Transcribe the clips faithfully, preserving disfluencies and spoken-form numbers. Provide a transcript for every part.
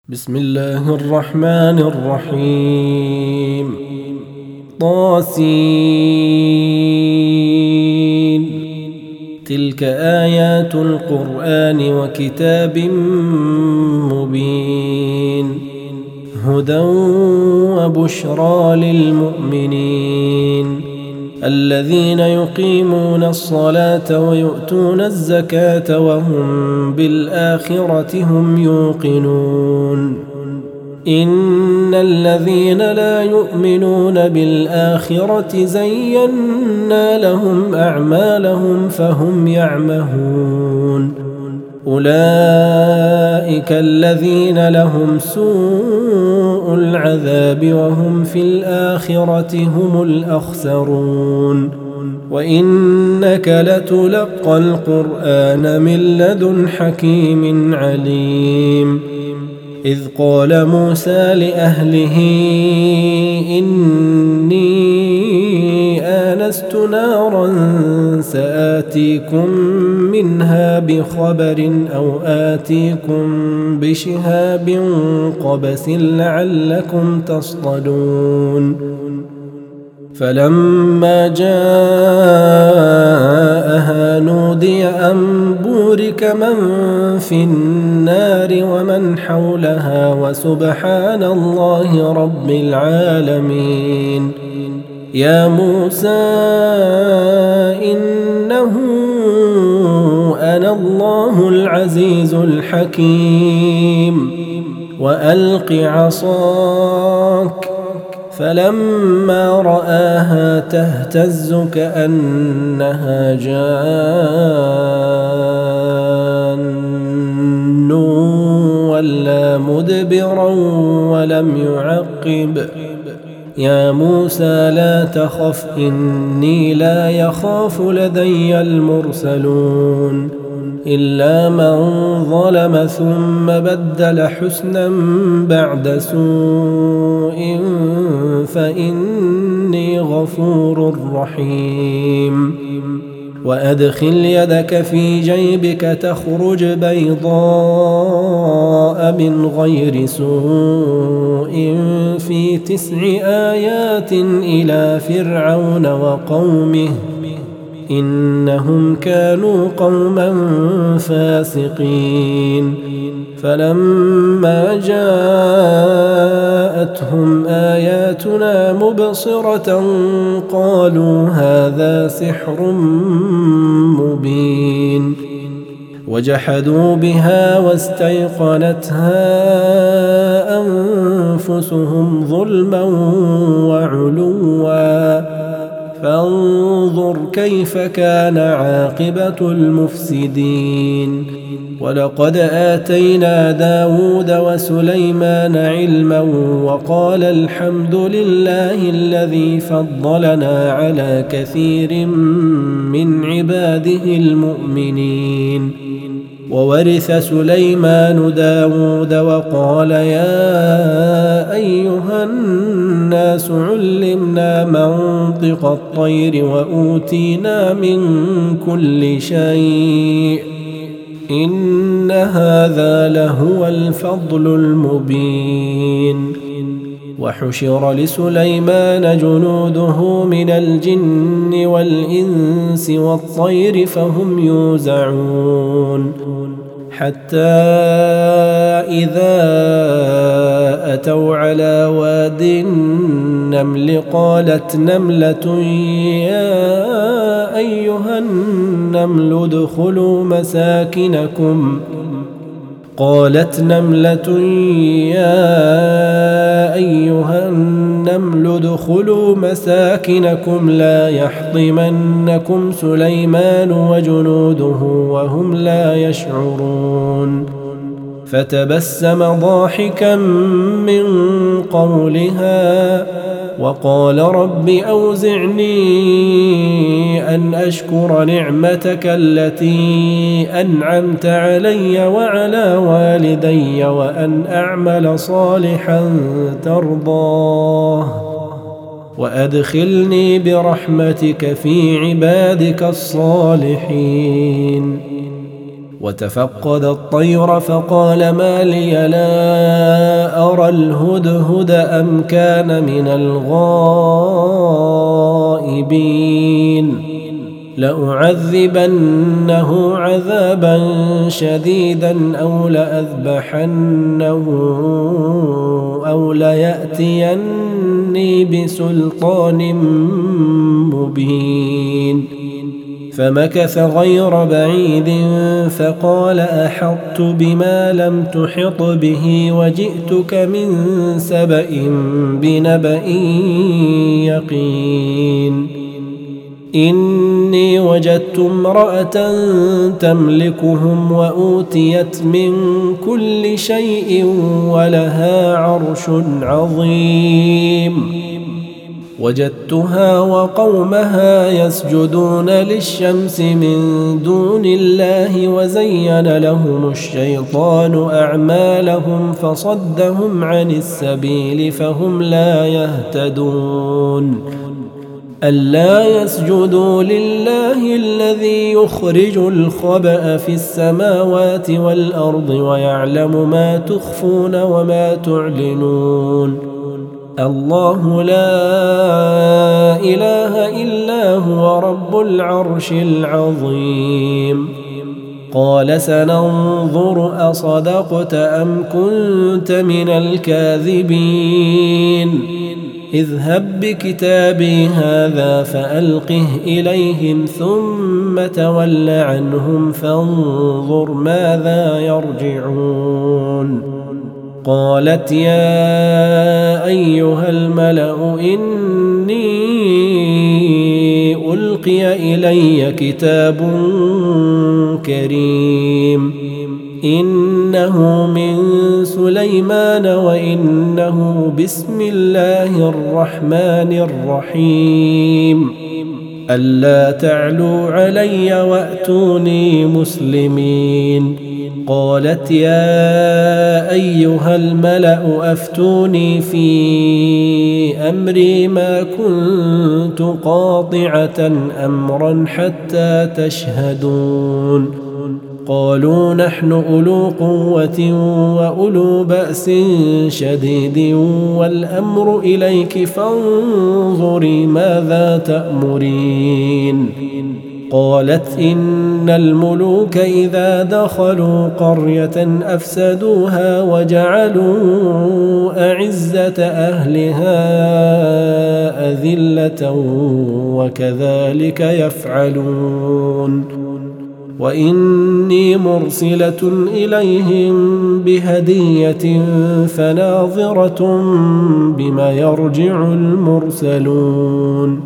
بسم الله الرحمن الرحيم. طاسين. تلك آيات القرآن وكتاب مبين، هدى وبشرى للمؤمنين الذين يقيمون الصلاة ويؤتون الزكاة وهم بالآخرة هم يوقنون. إن الذين لا يؤمنون بالآخرة زينا لهم أعمالهم فهم يعمهون. أولئك الذين لهم سوء العذاب وهم في الآخرة هم الأخسرون. وإنك لتلقى القرآن من لدن حكيم عليم. إذ قال موسى لأهله إني آنست نارا سآتيكم منها بخبر أو آتيكم بشهاب قبس لعلكم تصطلون. فلما جاءها نودي أن بورك من في النار ومن حولها وسبحان الله رب العالمين. يا موسى إنه أنا الله العزيز الحكيم وألق عصاك. فلما رآها تهتز كأنها جان ولا مدبرا ولم يعقب. يا موسى لا تخف إني لا يخاف لدي المرسلون. إلا من ظلم ثم بدل حسنا بعد سوء فإني غفور رحيم. وأدخل يدك في جيبك تخرج بيضاء من غير سوء في تسع آيات إلى فرعون وقومه إنهم كانوا قوما فاسقين. فلما جاءتهم آياتنا مبصرة قالوا هذا سحر مبين. وجحدوا بها واستيقنتها أنفسهم ظلما وعلوا فانظر كيف كان عاقبة المفسدين. ولقد آتينا داود وسليمان علما وقال الحمد لله الذي فضلنا على كثير من عباده المؤمنين. وورث سليمان داود وقال يا أيها الناس علمنا منطق الطير وأوتينا من كل شيء إن هذا لهو الفضل المبين. وحشر لسليمان جنوده من الجن والإنس والطير فهم يوزعون. حتى إذا أتوا على واد النمل قالت نملة يا أيها النمل ادخلوا مساكنكم قالت نملة يا أيها النمل ادخلوا مساكنكم لا يحطمنكم سليمان وجنوده وهم لا يشعرون. فتبسم ضاحكا من قولها وقال رب أوزعني أن أشكر نعمتك التي أنعمت علي وعلى والدي وأن أعمل صالحا ترضاه وأدخلني برحمتك في عبادك الصالحين. وتفقد الطير فقال ما لي لا أرى الهدهد أم كان من الغائبين لأعذبنه عذابا شديدا أو لأذبحنه أو ليأتيني بسلطان مبين فمكث غير بعيد فقال أحطت بما لم تحط به وجئتك من سبأ بنبأ يقين إني وجدت امرأة تملكهم وأوتيت من كل شيء ولها عرش عظيم وجدتها وقومها يسجدون للشمس من دون الله وزين لهم الشيطان أعمالهم فصدهم عن السبيل فهم لا يهتدون ألا يسجدوا لله الذي يخرج الخبأ في السماوات والأرض ويعلم ما تخفون وما تعلنون الله لا إله إلا هو رب العرش العظيم قال سننظر أصدقت أم كنت من الكاذبين اذهب بكتابي هذا فألقه إليهم ثم تول عنهم فانظر ماذا يرجعون قالت يا أيها الملأ إني ألقي إلي كتاب كريم إنه من سليمان وإنه بسم الله الرحمن الرحيم ألا تعلوا علي وأتوني مسلمين قالت يا أيها الملأ أفتوني في أمري ما كنت قاطعة أمرا حتى تشهدون قالوا نحن أولو قوة وأولو بأس شديد والأمر إليك فانظري ماذا تأمرين قالت إن الملوك إذا دخلوا قرية أفسدوها وجعلوا أعزة أهلها أذلة وكذلك يفعلون وإني مرسلة إليهم بهدية فناظرة بما يرجع المرسلون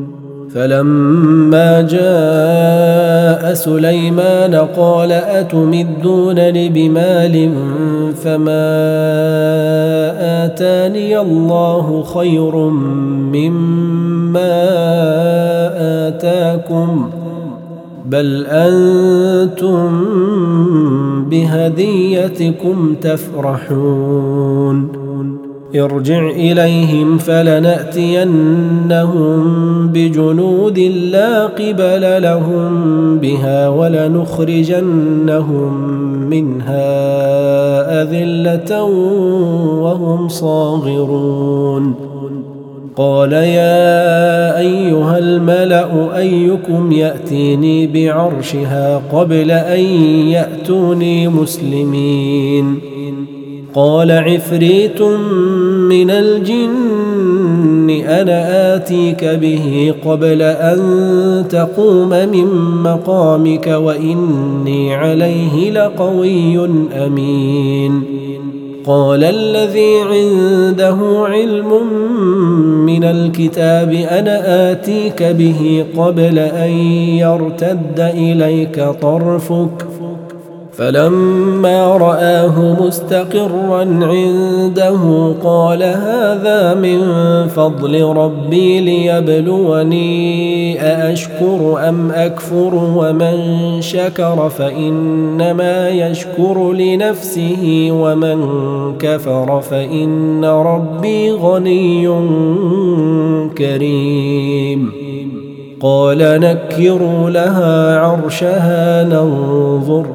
فلما جاء سليمان قال أتمدونني بمال فما آتاني الله خير مما آتاكم بل أنتم بهديتكم تفرحون ارجع إليهم فلنأتينهم بجنود لا قبل لهم بها ولنخرجنهم منها أذلة وهم صاغرون قال يا أيها الملأ أيكم يأتيني بعرشها قبل أن يأتوني مسلمين قال عفريت من الجن أنا آتيك به قبل أن تقوم من مقامك وإني عليه لقوي أمين قال الذي عنده علم من الكتاب أنا آتيك به قبل أن يرتد إليك طرفك فلما رآه مستقرا عنده قال هذا من فضل ربي ليبلوني أأشكر أم أكفر ومن شكر فإنما يشكر لنفسه ومن كفر فإن ربي غني كريم قال نكروا لها عرشها ننظر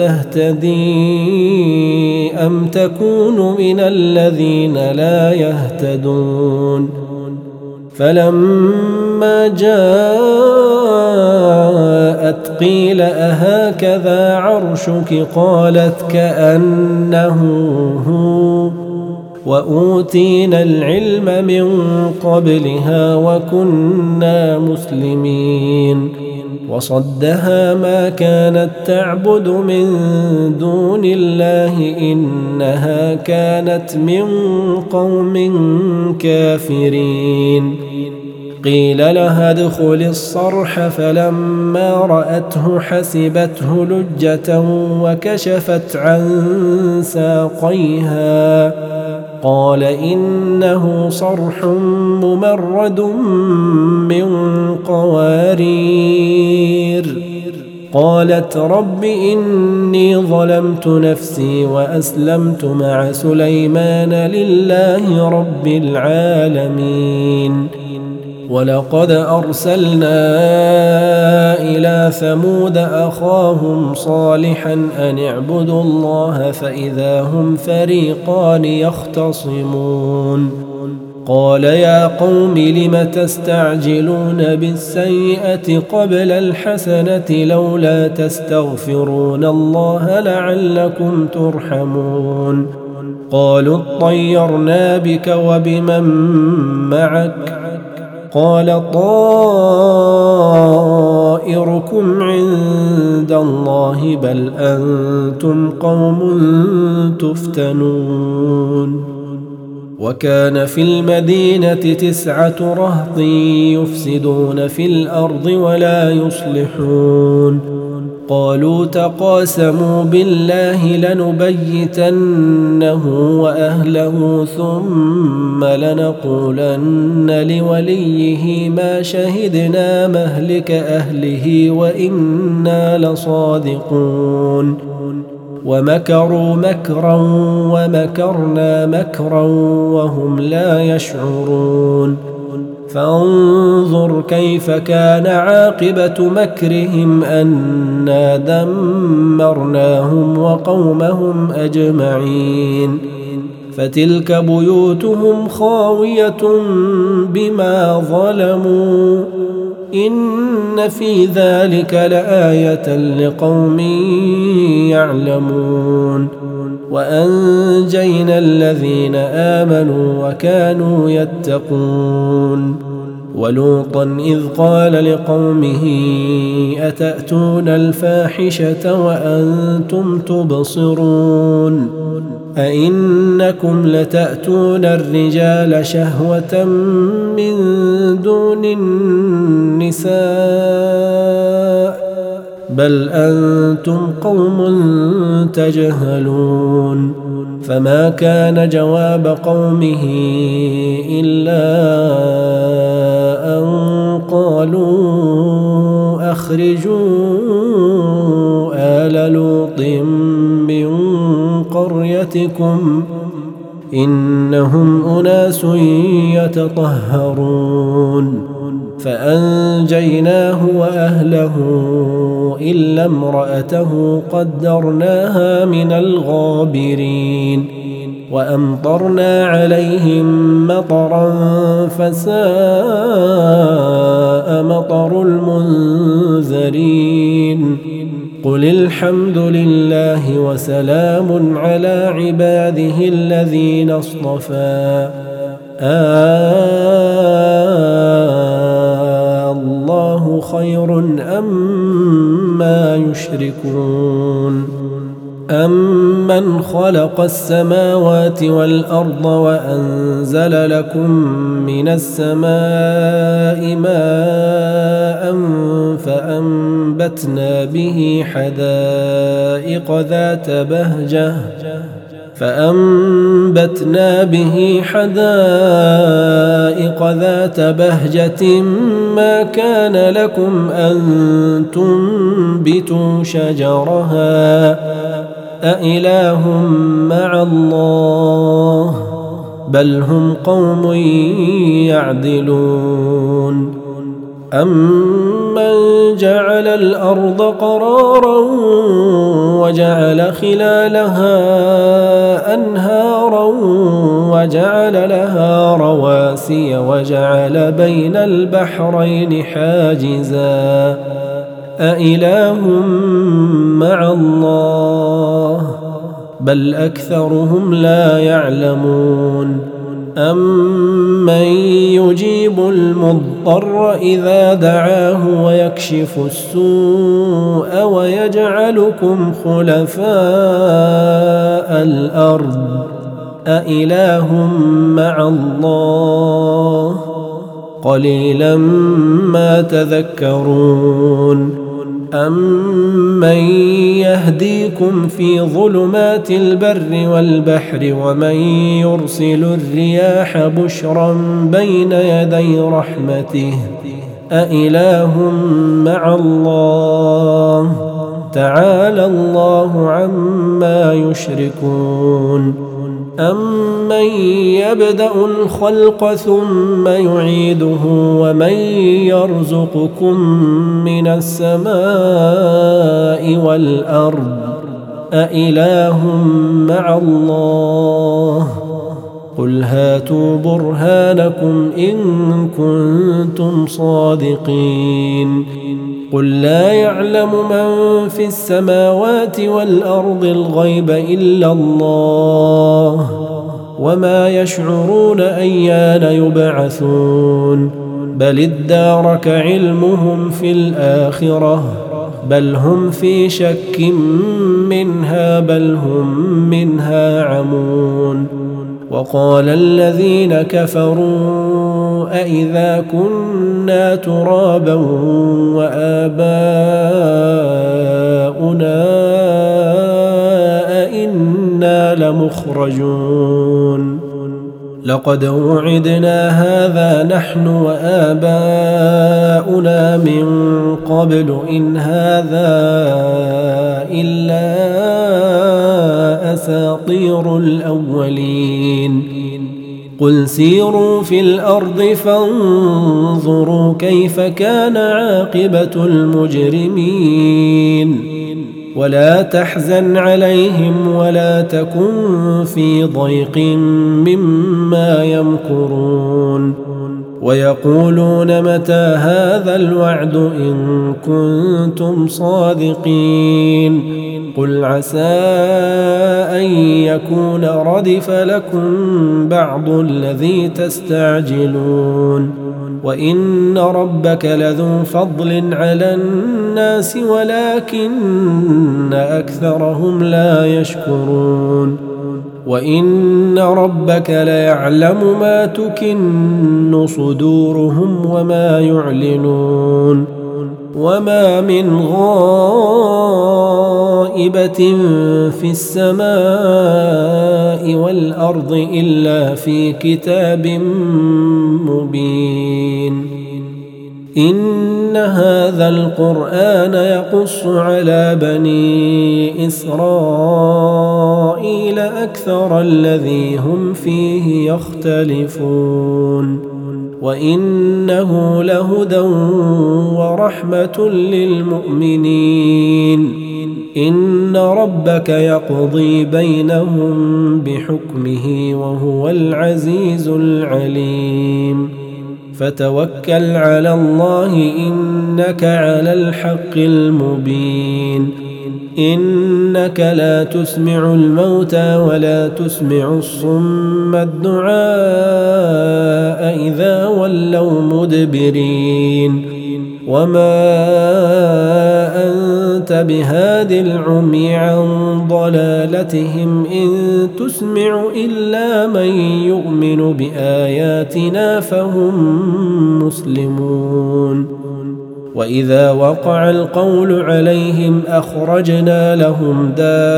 أتهتدي أم تكون من الذين لا يهتدون فلما جاءت قيل أهكذا عرشك قالت كأنه هو وأوتينا العلم من قبلها وكنا مسلمين وصدها ما كانت تعبد من دون الله إنها كانت من قوم كافرين قيل لها ادخل الصرح فلما رأته حسبته لجة وكشفت عن ساقيها قال إنه صرح ممرد من قوارير قالت رب إني ظلمت نفسي وأسلمت مع سليمان لله رب العالمين ولقد أرسلنا إلى ثمود أخاهم صالحا أن اعبدوا الله فإذا هم فريقان يختصمون قال يا قوم لم تستعجلون بالسيئة قبل الحسنة لولا تستغفرون الله لعلكم ترحمون قالوا اطيرنا بك وبمن معك قال طائركم عند الله بل أنتم قوم تفتنون وكان في المدينة تسعة رهط يفسدون في الأرض ولا يصلحون قالوا تقاسموا بالله لنبيتنه وأهله ثم لنقولن لوليه ما شهدنا مهلك أهله وإنا لصادقون ومكروا مكرا ومكرنا مكرا وهم لا يشعرون فانظر كيف كان عاقبة مكرهم أنا دمرناهم وقومهم أجمعين فتلك بيوتهم خاوية بما ظلموا إن في ذلك لآية لقوم يعلمون وأنجينا الذين آمنوا وكانوا يتقون ولوطا إذ قال لقومه أتأتون الفاحشة وأنتم تبصرون أئنكم لتأتون الرجال شهوة من دون النساء بل أنتم قوم تجهلون فما كان جواب قومه إلا أن قالوا أخرجوا آل لوط من قريتكم إنهم أناس يتطهرون فأنجيناه وأهله إلا امرأته قدرناها من الغابرين وأمطرنا عليهم مطرا فساء مطر المنذرين قل الحمد لله وسلام على عباده الذين اصطفى آه الله خير أما يشركون أمن خلق السماوات والأرض وأنزل لكم من السماء ماء فأنبتنا به حدائق ذات بهجة فأنبتنا به حدائق ذات بهجة ما كان لكم أن تنبتوا شجرها أإله مع الله بل هم قوم يعدلون أَمَّنْ جَعَلَ الْأَرْضَ قَرَارًا وَجَعَلَ خِلَالَهَا أَنْهَارًا وَجَعَلَ لَهَا رَوَاسِيَ وَجَعَلَ بَيْنَ الْبَحْرَيْنِ حَاجِزًا أَإِلَٰهٌ مَّعَ اللَّهِ بَلْ أَكْثَرُهُمْ لَا يَعْلَمُونَ أَمَّن يُجِيبُ الْمُضْطَرَّ إِذَا دَعَاهُ وَيَكْشِفُ السُّوءَ وَيَجْعَلُكُمْ خُلَفَاءَ الْأَرْضِ أَإِلَٰهٌ مَّعَ اللَّهِ قَلِيلًا مَّا تَذَكَّرُونَ أَمَّن يَهْدِيكُمْ فِي ظُلُمَاتِ الْبَرِّ وَالْبَحْرِ وَمَن يُرْسِلُ الرِّيَاحَ بُشْرًا بَيْنَ يَدَيْ رَحْمَتِهِ أَإِلَٰهٌ مَّعَ اللَّهِ تَعَالَى اللَّهُ عَمَّا يُشْرِكُونَ أَمَّن يَبْدَأُ الْخَلْقَ ثُمَّ يُعِيدُهُ وَمَن يَرْزُقُكُم مِّنَ السَّمَاءِ وَالْأَرْضِ أَإِلَٰهٌ مَّعَ اللَّهِ قُلْ هَاتُوا بُرْهَانَكُمْ إِن كُنتُمْ صَادِقِينَ قُل لَّا يَعْلَمُ مَن فِي السَّمَاوَاتِ وَالْأَرْضِ الْغَيْبَ إِلَّا اللَّهُ وَمَا يَشْعُرُونَ أَيَّانَ يُبْعَثُونَ بَلِ ادَّارَكَ عِلْمُهُمْ فِي الْآخِرَةِ بَلْ هُمْ فِي شَكٍّ مِّنْهَا بَلْ هُم مِّنْهَا عَمُونَ وَقَالَ الَّذِينَ كَفَرُوا أَإِذَا كُنَّا تُرَابًا وَآبَاؤُنَا أَإِنَّا لَمُخْرَجُونَ لَقَدْ وُعِدْنَا هَٰذَا نَحْنُ وَآبَاؤُنَا مِن قَبْلُ إِنْ هَٰذَا إِلَّا أَسَاطِيرُ الْأَوَّلِينَ قُلْ سِيرُوا فِي الْأَرْضِ فَانظُرُوا كَيْفَ كَانَ عَاقِبَةُ الْمُجْرِمِينَ وَلَا تَحْزَنْ عَلَيْهِمْ وَلَا تَكُنْ في ضَيْقٍ مِّمَّا يَمْكُرُونَ وَيَقُولُونَ مَتَىٰ هَٰذَا الْوَعْدُ إِن كُنتُمْ صَادِقِينَ قُلْ عَسَىٰ أَن يَكُونَ رَدِفَ لَكُم بَعْضُ الَّذِي تَسْتَعْجِلُونَ وَإِنَّ رَبَّكَ لَذُو فَضْلٍ عَلَى النَّاسِ وَلَٰكِنَّ أَكْثَرَهُمْ لَا يَشْكُرُونَ وَإِنَّ رَبَّكَ لَيَعْلَمُ مَا تُكِنُّ صُدُورُهُمْ وَمَا يُعْلِنُونَ وَمَا مِنْ غَائِبَةٍ فِي السَّمَاءِ وَالْأَرْضِ إِلَّا فِي كِتَابٍ مُّبِينٍ إِنَّ هَٰذَا الْقُرْآنَ يَقُصُّ عَلَىٰ بَنِي إِسْرَائِيلَ أَكْثَرَ الَّذِي هُمْ فِيهِ يَخْتَلِفُونَ وَإِنَّهُ لَهُدًى وَرَحْمَةٌ لِّلْمُؤْمِنِينَ إِنَّ رَبَّكَ يَقْضِي بَيْنَهُم بِحُكْمِهِ وَهُوَ الْعَزِيزُ الْعَلِيمُ فَتَوَكَّلْ عَلَى اللَّهِ إِنَّكَ عَلَى الْحَقِّ الْمُبِينِ إِنَّكَ لَا تُسْمِعُ الْمَوْتَىٰ وَلَا تُسْمِعُ الصُّمَّ الدُّعَاءَ إِذَا وَلَّوْا مُدْبِرِينَ وَمَا أَنتَ بِهَادِ الْعُمْيِ عَن ضَلَالَتِهِمْ إِن تُسْمِعُ إِلَّا مَن يُؤْمِنُ بِآيَاتِنَا فَهُم مُّسْلِمُونَ وَإِذَا وَقَعَ الْقَوْلُ عَلَيْهِمْ أَخْرَجْنَا لَهُمْ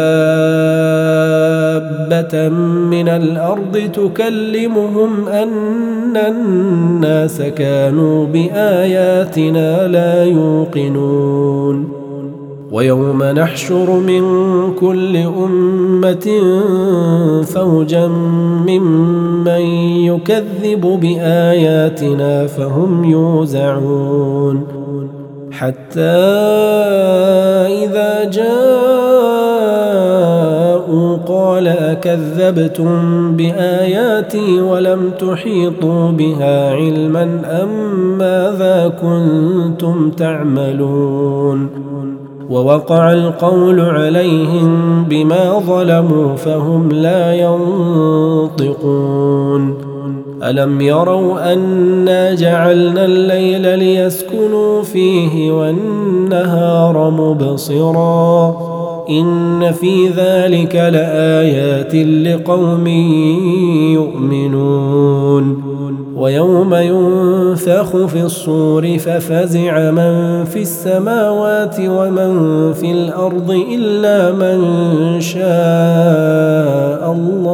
دَابَّةً مِّنَ الْأَرْضِ تُكَلِّمُهُمْ أَنَّ النَّاسَ كَانُوا بِآيَاتِنَا لَا يُوقِنُونَ ويوم نحشر من كل أمة فوجا ممن يكذب بآياتنا فهم يوزعون حتى إذا جاءوا قال أكذبتم بآياتي ولم تحيطوا بها علما أم ماذا كنتم تعملون ووقع القول عليهم بما ظلموا فهم لا ينطقون ألم يروا أنا جعلنا الليل ليسكنوا فيه والنهار مبصرا إن في ذلك لآيات لقوم يؤمنون ويوم ينفخ في الصور ففزع من في السماوات ومن في الأرض إلا من شاء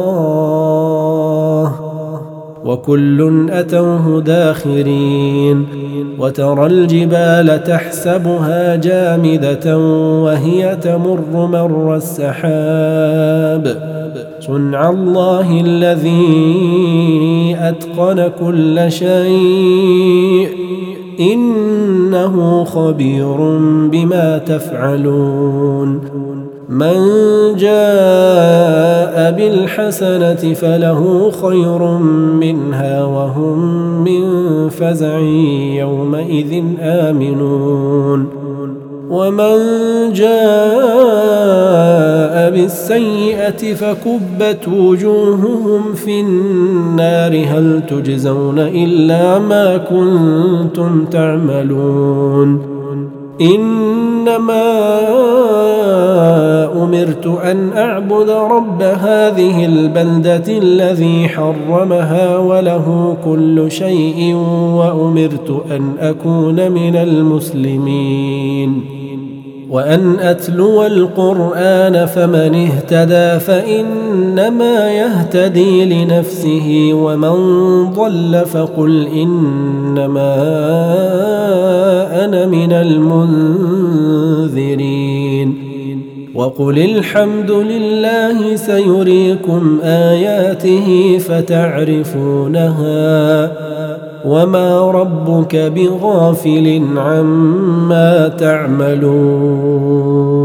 الله وكل أتوه داخرين وترى الجبال تحسبها جامدة وهي تمر مر السحاب صنع الله الذي أتقن كل شيء إنه خبير بما تفعلون من جاء بالحسنة فله خير منها وهم من فزع يومئذ آمنون ومن جاء بالسيئة فكبت وجوههم في النار هل تجزون إلا ما كنتم تعملون إنما أمرت أن أعبد رب هذه البلدة الذي حرمها وله كل شيء وأمرت أن أكون من المسلمين وأن أتلو القرآن فمن اهتدى فإنما يهتدي لنفسه ومن ضل فقل إنما أنا من المنذرين وقل الحمد لله سيريكم آياته فتعرفونها وما ربك بغافل عما تعملون.